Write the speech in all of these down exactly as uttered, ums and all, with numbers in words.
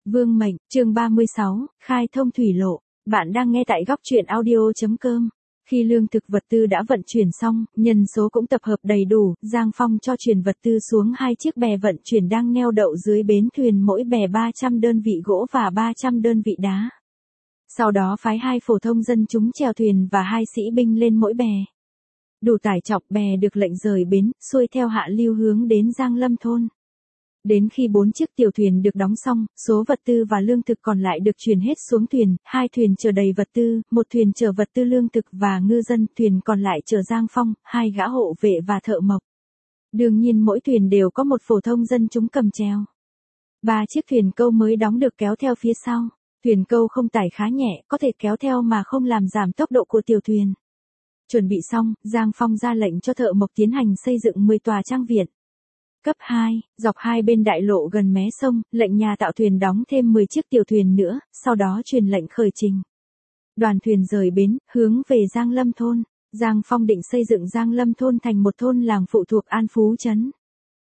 Vương mệnh, chương ba mươi sáu, khai thông thủy lộ. Bạn đang nghe tại góc truyện audio.com. Khi lương thực vật tư đã vận chuyển xong, nhân số cũng tập hợp đầy đủ, Giang Phong cho chuyển vật tư xuống hai chiếc bè vận chuyển đang neo đậu dưới bến thuyền, mỗi bè ba trăm đơn vị gỗ và ba trăm đơn vị đá. Sau đó phái hai phổ thông dân chúng chèo thuyền và hai sĩ binh lên mỗi bè. Đủ tải trọng, bè được lệnh rời bến, xuôi theo hạ lưu hướng đến Giang Lâm thôn. Đến khi bốn chiếc tiểu thuyền được đóng xong, số vật tư và lương thực còn lại được chuyển hết xuống thuyền, hai thuyền chở đầy vật tư, một thuyền chở vật tư lương thực và ngư dân, thuyền còn lại chở Giang Phong, hai gã hộ vệ và thợ mộc. Đương nhiên mỗi thuyền đều có một phổ thông dân chúng cầm chèo. Ba chiếc thuyền câu mới đóng được kéo theo phía sau. Thuyền câu không tải khá nhẹ, có thể kéo theo mà không làm giảm tốc độ của tiểu thuyền. Chuẩn bị xong, Giang Phong ra lệnh cho thợ mộc tiến hành xây dựng mười tòa trang viện. Cấp hai, dọc hai bên đại lộ gần mé sông, lệnh nhà tạo thuyền đóng thêm mười chiếc tiểu thuyền nữa, sau đó truyền lệnh khởi trình. Đoàn thuyền rời bến, hướng về Giang Lâm thôn. Giang Phong định xây dựng Giang Lâm thôn thành một thôn làng phụ thuộc An Phú trấn.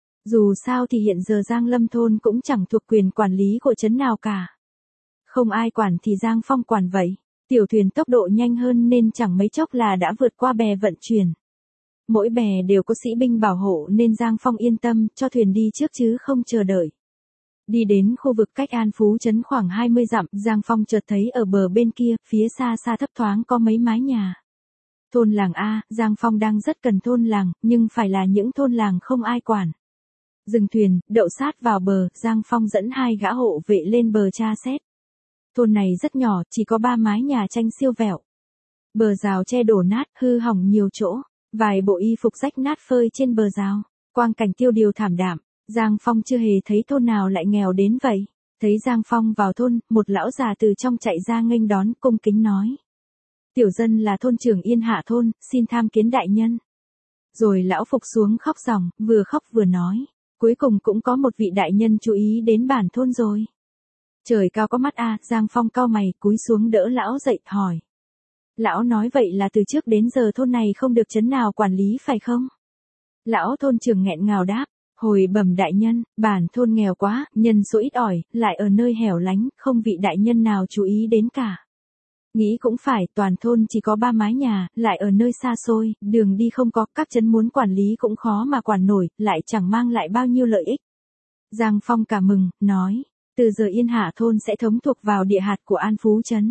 Dù sao thì hiện giờ Giang Lâm thôn cũng chẳng thuộc quyền quản lý của trấn nào cả. Không ai quản thì Giang Phong quản vậy. Tiểu thuyền tốc độ nhanh hơn nên chẳng mấy chốc là đã vượt qua bè vận chuyển. Mỗi bè đều có sĩ binh bảo hộ nên Giang Phong yên tâm cho thuyền đi trước chứ không chờ đợi. Đi đến khu vực cách An Phú trấn khoảng hai mươi dặm, Giang Phong chợt thấy ở bờ bên kia, phía xa xa thấp thoáng có mấy mái nhà. Thôn làng A, Giang Phong đang rất cần thôn làng, nhưng phải là những thôn làng không ai quản. Dừng thuyền, đậu sát vào bờ, Giang Phong dẫn hai gã hộ vệ lên bờ tra xét. Thôn này rất nhỏ, chỉ có ba mái nhà tranh siêu vẹo. Bờ rào che đổ nát, hư hỏng nhiều chỗ. Vài bộ y phục rách nát phơi trên bờ rào, quang cảnh tiêu điều thảm đạm. Giang Phong chưa hề thấy thôn nào lại nghèo đến vậy. Thấy Giang Phong vào thôn, một lão già từ trong chạy ra nghênh đón, cung kính nói: Tiểu dân là thôn trưởng Yên Hạ thôn, xin tham kiến đại nhân. Rồi lão phục xuống khóc ròng, vừa khóc vừa nói: Cuối cùng cũng có một vị đại nhân chú ý đến bản thôn rồi. Trời cao có mắt a, à, Giang Phong cau mày, cúi xuống đỡ lão dậy, hỏi: Lão nói vậy là từ trước đến giờ thôn này không được trấn nào quản lý phải không? Lão thôn trưởng nghẹn ngào đáp: Hồi bẩm đại nhân, bản thôn nghèo quá, nhân số ít ỏi, lại ở nơi hẻo lánh, không vị đại nhân nào chú ý đến cả. Nghĩ cũng phải, toàn thôn chỉ có ba mái nhà, lại ở nơi xa xôi, đường đi không có, các trấn muốn quản lý cũng khó mà quản nổi, lại chẳng mang lại bao nhiêu lợi ích. Giang Phong cả mừng, nói: Từ giờ Yên Hạ thôn sẽ thống thuộc vào địa hạt của An Phú trấn.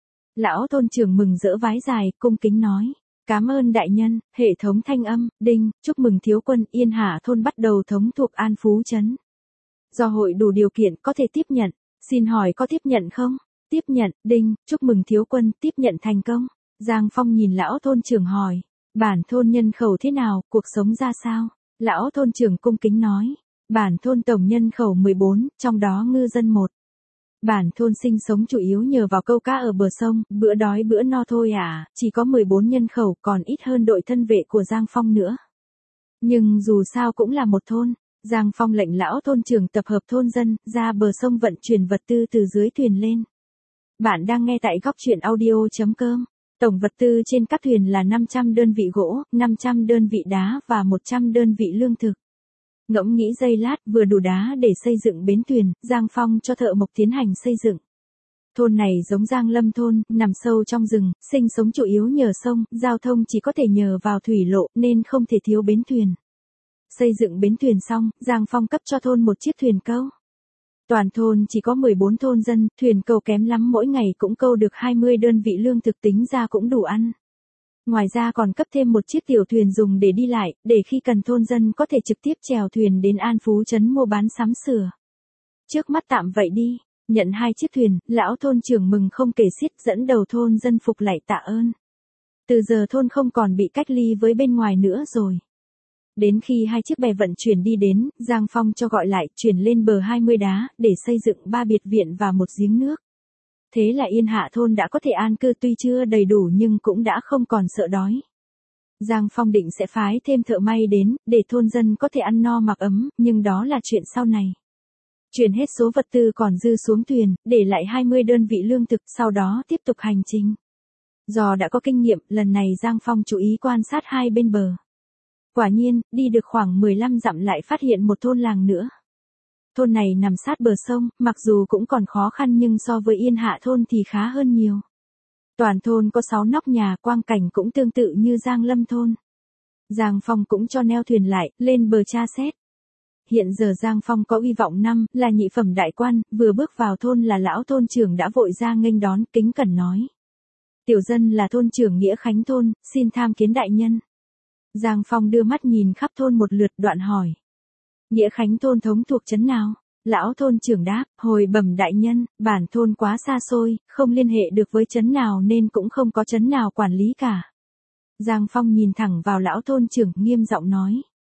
Lão thôn trưởng mừng rỡ vái dài, cung kính nói: Cám ơn đại nhân. Hệ thống thanh âm: Đinh, chúc mừng thiếu quân, Yên Hạ thôn bắt đầu thống thuộc An Phú trấn. Do hội đủ điều kiện có thể tiếp nhận. Xin hỏi có tiếp nhận không? Tiếp nhận. Đinh, chúc mừng thiếu quân, tiếp nhận thành công. Giang Phong nhìn lão thôn trưởng hỏi: Bản thôn nhân khẩu thế nào, cuộc sống ra sao? Lão thôn trưởng cung kính nói: Bản thôn tổng nhân khẩu mười bốn, trong đó ngư dân một. Bản thôn sinh sống chủ yếu nhờ vào câu cá ở bờ sông, bữa đói bữa no thôi à, chỉ có mười bốn nhân khẩu, còn ít hơn đội thân vệ của Giang Phong nữa. Nhưng dù sao cũng là một thôn. Giang Phong lệnh lão thôn trưởng tập hợp thôn dân, ra bờ sông vận chuyển vật tư từ dưới thuyền lên. Bạn đang nghe tại góc truyện audio.com. Tổng vật tư trên các thuyền là năm trăm đơn vị gỗ, năm trăm đơn vị đá và một trăm đơn vị lương thực. Ngẫm nghĩ giây lát, vừa đủ đá để xây dựng bến thuyền, Giang Phong cho thợ mộc tiến hành xây dựng. Thôn này giống Giang Lâm thôn, nằm sâu trong rừng, sinh sống chủ yếu nhờ sông, giao thông chỉ có thể nhờ vào thủy lộ nên không thể thiếu bến thuyền. Xây dựng bến thuyền xong, Giang Phong cấp cho thôn một chiếc thuyền câu. Toàn thôn chỉ có mười bốn thôn dân, thuyền câu kém lắm mỗi ngày cũng câu được hai mươi đơn vị lương thực, tính ra cũng đủ ăn. Ngoài ra còn cấp thêm một chiếc tiểu thuyền dùng để đi lại, để khi cần thôn dân có thể trực tiếp chèo thuyền đến An Phú trấn mua bán sắm sửa. Trước mắt tạm vậy đi. Nhận hai chiếc thuyền, lão thôn trưởng mừng không kể xiết, dẫn đầu thôn dân phục lạy tạ ơn. Từ giờ thôn không còn bị cách ly với bên ngoài nữa rồi. Đến khi hai chiếc bè vận chuyển đi đến, Giang Phong cho gọi lại, chuyển lên bờ hai mươi đá, để xây dựng ba biệt viện và một giếng nước. Thế là Yên Hạ thôn đã có thể an cư, tuy chưa đầy đủ nhưng cũng đã không còn sợ đói. Giang Phong định sẽ phái thêm thợ may đến, để thôn dân có thể ăn no mặc ấm, nhưng đó là chuyện sau này. Chuyển hết số vật tư còn dư xuống thuyền, để lại hai mươi đơn vị lương thực, sau đó tiếp tục hành trình. Do đã có kinh nghiệm, lần này Giang Phong chú ý quan sát hai bên bờ. Quả nhiên, đi được khoảng mười lăm dặm lại phát hiện một thôn làng nữa. Thôn này nằm sát bờ sông, mặc dù cũng còn khó khăn nhưng so với Yên Hạ thôn thì khá hơn nhiều. Toàn thôn có sáu nóc nhà, quang cảnh cũng tương tự như Giang Lâm thôn. Giang Phong cũng cho neo thuyền lại, lên bờ tra xét. Hiện giờ Giang Phong có uy vọng năm, là nhị phẩm đại quan, vừa bước vào thôn là lão thôn trưởng đã vội ra nghênh đón, kính cẩn nói. Tiểu dân là thôn trưởng Nghĩa Khánh thôn, xin tham kiến đại nhân. Giang Phong đưa mắt nhìn khắp thôn một lượt, đoạn hỏi. Nghĩa Khánh thôn thống thuộc trấn nào? Lão thôn trưởng đáp, hồi bẩm đại nhân, bản thôn quá xa xôi, không liên hệ được với trấn nào nên cũng không có trấn nào quản lý cả. Giang Phong nhìn thẳng vào lão thôn trưởng, nghiêm giọng nói.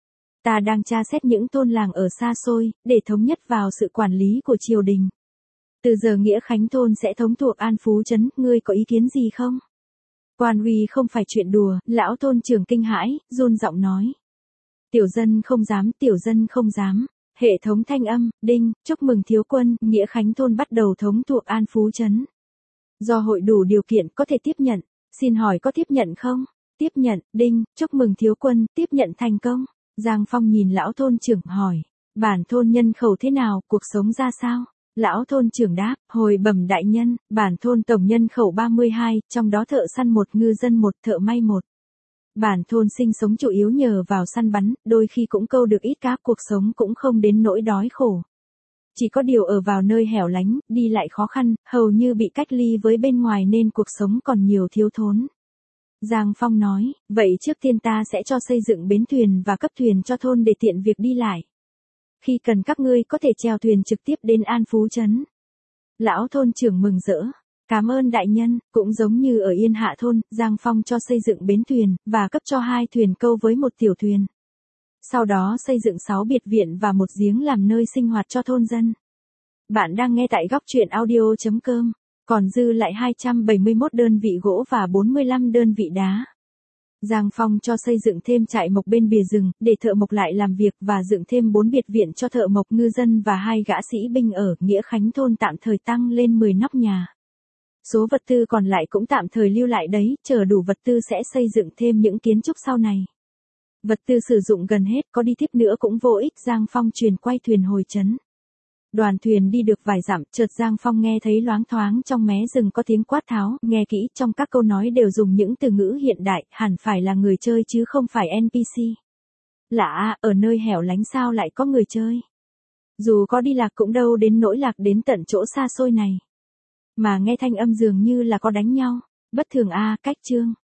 Ta đang tra xét những thôn làng ở xa xôi, để thống nhất vào sự quản lý của triều đình. Từ giờ Nghĩa Khánh thôn sẽ thống thuộc An Phú trấn, ngươi có ý kiến gì không? Quan uy không phải chuyện đùa, lão thôn trưởng kinh hãi, run giọng nói. Tiểu dân không dám, tiểu dân không dám. Hệ thống thanh âm, đinh, chúc mừng thiếu quân, Nghĩa Khánh thôn bắt đầu thống thuộc An Phú trấn. Do hội đủ điều kiện có thể tiếp nhận, xin hỏi có tiếp nhận không? Tiếp nhận, đinh, chúc mừng thiếu quân, tiếp nhận thành công. Giang Phong nhìn lão thôn trưởng hỏi, bản thôn nhân khẩu thế nào, cuộc sống ra sao? Lão thôn trưởng đáp, hồi bẩm đại nhân, bản thôn tổng nhân khẩu ba mươi hai, trong đó thợ săn một, ngư dân một, thợ may một. Bản thôn sinh sống chủ yếu nhờ vào săn bắn, đôi khi cũng câu được ít cá, cuộc sống cũng không đến nỗi đói khổ. Chỉ có điều ở vào nơi hẻo lánh, đi lại khó khăn, hầu như bị cách ly với bên ngoài nên cuộc sống còn nhiều thiếu thốn. Giang Phong nói, vậy trước tiên ta sẽ cho xây dựng bến thuyền và cấp thuyền cho thôn để tiện việc đi lại. Khi cần các ngươi có thể chèo thuyền trực tiếp đến An Phú trấn. Lão thôn trưởng mừng rỡ. Cảm ơn đại nhân, cũng giống như ở Yên Hạ thôn, Giang Phong cho xây dựng bến thuyền, và cấp cho hai thuyền câu với một tiểu thuyền. Sau đó xây dựng sáu biệt viện và một giếng làm nơi sinh hoạt cho thôn dân. Bạn đang nghe tại góc truyện audio chấm com, còn dư lại hai trăm bảy mươi mốt đơn vị gỗ và bốn mươi lăm đơn vị đá. Giang Phong cho xây dựng thêm trại mộc bên bìa rừng, để thợ mộc lại làm việc và dựng thêm bốn biệt viện cho thợ mộc, ngư dân và hai gã sĩ binh ở. Nghĩa Khánh thôn tạm thời tăng lên mười nóc nhà. Số vật tư còn lại cũng tạm thời lưu lại đấy, chờ đủ vật tư sẽ xây dựng thêm những kiến trúc sau này. Vật tư sử dụng gần hết, có đi tiếp nữa cũng vô ích. Giang Phong truyền quay thuyền hồi trấn. Đoàn thuyền đi được vài dặm, chợt Giang Phong nghe thấy loáng thoáng trong mé rừng có tiếng quát tháo, nghe kỹ, trong các câu nói đều dùng những từ ngữ hiện đại, hẳn phải là người chơi chứ không phải en pê xê. Lạ, ở nơi hẻo lánh sao lại có người chơi? Dù có đi lạc cũng đâu đến nỗi lạc đến tận chỗ xa xôi này. Mà nghe thanh âm dường như là có đánh nhau, bất thường a, cách chương.